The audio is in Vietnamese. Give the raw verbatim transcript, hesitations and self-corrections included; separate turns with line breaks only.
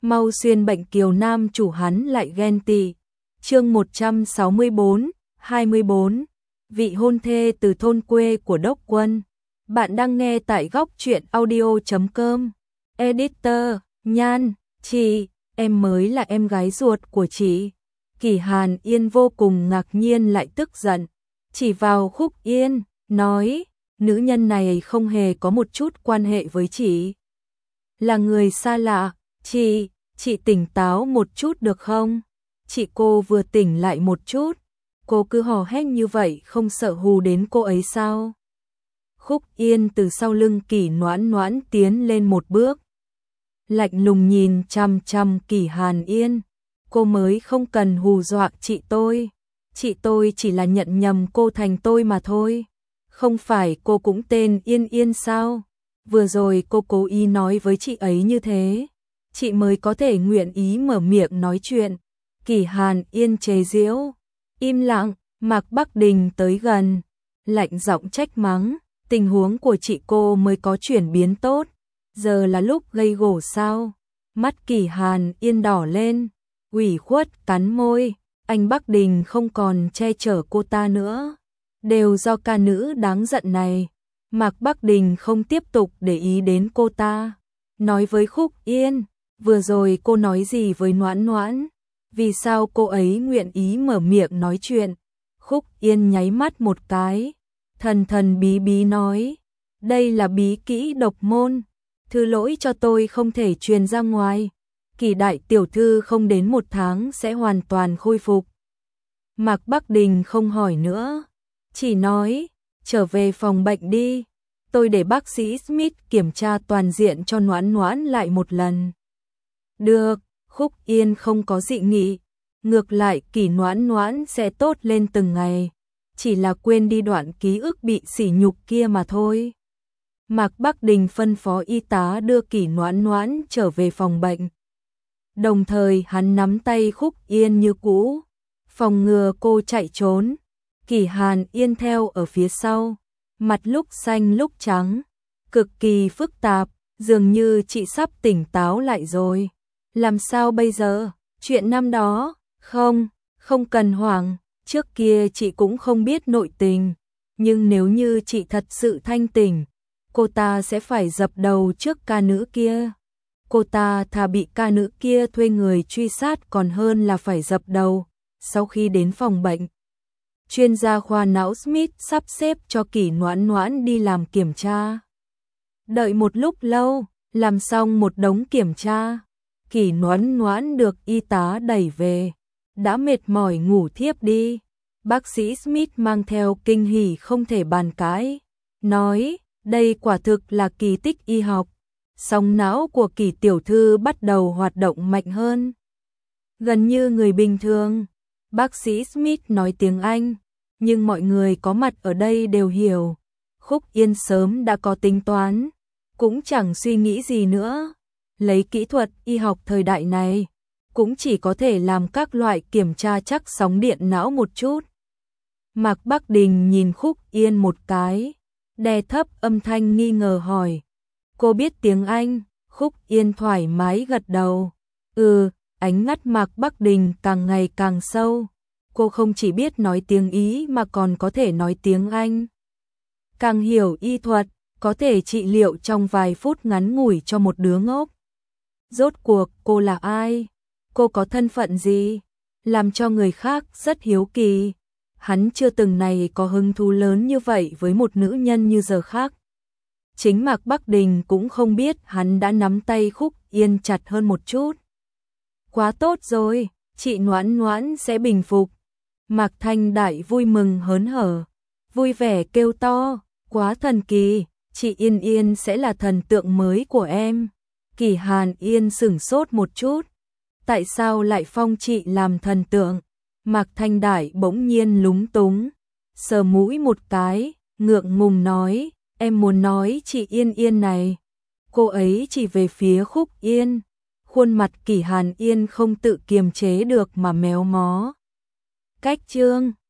mau xuyên bệnh kiều nam chủ hắn lại ghen tị. Chương một trăm sáu mươi tư, hai mươi tư, vị hôn thê từ thôn quê của Đốc Quân. Bạn đang nghe tại góc truyện audio chấm com. Editor, Nhan, chị, em mới là em gái ruột của chị. Kỷ Hàn Yên vô cùng ngạc nhiên lại tức giận, chỉ vào Khúc Yên, nói, nữ nhân này không hề có một chút quan hệ với chị. Là người xa lạ, chị, chị tỉnh táo một chút được không? Chị cô vừa tỉnh lại một chút, cô cứ hò hét như vậy không sợ hù đến cô ấy sao? Khúc Yên từ sau lưng Kỷ Noãn Noãn tiến lên một bước, lạnh lùng nhìn chằm chằm Kỷ Hàn Yên, cô mới không cần hù dọa chị tôi, chị tôi chỉ là nhận nhầm cô thành tôi mà thôi, không phải cô cũng tên Yên Yên sao? Vừa rồi cô cố ý nói với chị ấy như thế, chị mới có thể nguyện ý mở miệng nói chuyện. Kỷ Hàn Yên chế giễu, im lặng. Mạc Bắc Đình tới gần, lạnh giọng trách mắng, tình huống của chị cô mới có chuyển biến tốt, giờ là lúc gây gổ sao? Mắt Kỷ Hàn Yên đỏ lên, ủy khuất cắn môi, anh Bắc Đình không còn che chở cô ta nữa, đều do ca nữ đáng giận này. Mạc Bắc Đình không tiếp tục để ý đến cô ta, nói với Khúc Yên, vừa rồi cô nói gì với Noãn Noãn? Vì sao cô ấy nguyện ý mở miệng nói chuyện? Khúc Yên nháy mắt một cái, thần thần bí bí nói, đây là bí kỹ độc môn, thứ lỗi cho tôi không thể truyền ra ngoài. Kỷ đại tiểu thư không đến một tháng sẽ hoàn toàn khôi phục. Mạc Bắc Đình không hỏi nữa, chỉ nói, trở về phòng bệnh đi, tôi để bác sĩ Smith kiểm tra toàn diện cho Noãn Noãn lại một lần. Được, Khúc Yên không có dị nghị, ngược lại Kỷ Noãn Noãn sẽ tốt lên từng ngày, chỉ là quên đi đoạn ký ức bị sỉ nhục kia mà thôi. Mạc Bắc Đình phân phó y tá đưa Kỷ Noãn Noãn trở về phòng bệnh. Đồng thời hắn nắm tay Khúc Yên như cũ, phòng ngừa cô chạy trốn. Kỷ Hàn Yên theo ở phía sau, mặt lúc xanh lúc trắng, cực kỳ phức tạp, dường như chị sắp tỉnh táo lại rồi. Làm sao bây giờ? Chuyện năm đó, không, không cần hoảng, trước kia chị cũng không biết nội tình, nhưng nếu như chị thật sự thanh tỉnh, cô ta sẽ phải dập đầu trước ca nữ kia. Cô ta thà bị ca nữ kia thuê người truy sát còn hơn là phải dập đầu. Sau khi đến phòng bệnh, chuyên gia khoa não Smith sắp xếp cho Kỷ Noãn Noãn đi làm kiểm tra. Đợi một lúc lâu, làm xong một đống kiểm tra, Kỷ Noãn Noãn được y tá đẩy về, đã mệt mỏi ngủ thiếp đi. Bác sĩ Smith mang theo kinh hỉ không thể bàn cãi, nói, đây quả thực là kỳ tích y học. Sóng não của Kỷ tiểu thư bắt đầu hoạt động mạnh hơn, gần như người bình thường. Bác sĩ Smith nói tiếng Anh, nhưng mọi người có mặt ở đây đều hiểu. Khúc Yên sớm đã có tính toán, cũng chẳng suy nghĩ gì nữa. Lấy kỹ thuật y học thời đại này, cũng chỉ có thể làm các loại kiểm tra chắc sóng điện não một chút. Mạc Bắc Đình nhìn Khúc Yên một cái, đè thấp âm thanh nghi ngờ hỏi, cô biết tiếng Anh? Khúc Yên thoải mái gật đầu, ừ. Ánh mắt Mạc Bắc Đình càng ngày càng sâu, cô không chỉ biết nói tiếng Ý mà còn có thể nói tiếng Anh. Càng hiểu y thuật, có thể trị liệu trong vài phút ngắn ngủi cho một đứa ngốc. Rốt cuộc cô là ai? Cô có thân phận gì? Làm cho người khác rất hiếu kỳ. Hắn chưa từng này có hứng thú lớn như vậy với một nữ nhân như giờ khác. Chính Mạc Bắc Đình cũng không biết hắn đã nắm tay Khúc Yên chặt hơn một chút. Quá tốt rồi, chị Noãn Noãn sẽ bình phục. Mạc Thanh Đại vui mừng hớn hở, vui vẻ kêu to, quá thần kỳ, chị Yên Yên sẽ là thần tượng mới của em. Kỷ Hàn Yên sửng sốt một chút, tại sao lại phong chị làm thần tượng? Mạc Thanh Đại bỗng nhiên lúng túng, sờ mũi một cái, ngượng ngùng nói, em muốn nói chị Yên Yên này. Cô ấy chỉ về phía Khúc Yên, khuôn mặt Kỷ Hàn Yên không tự kiềm chế được mà méo mó. Cách chương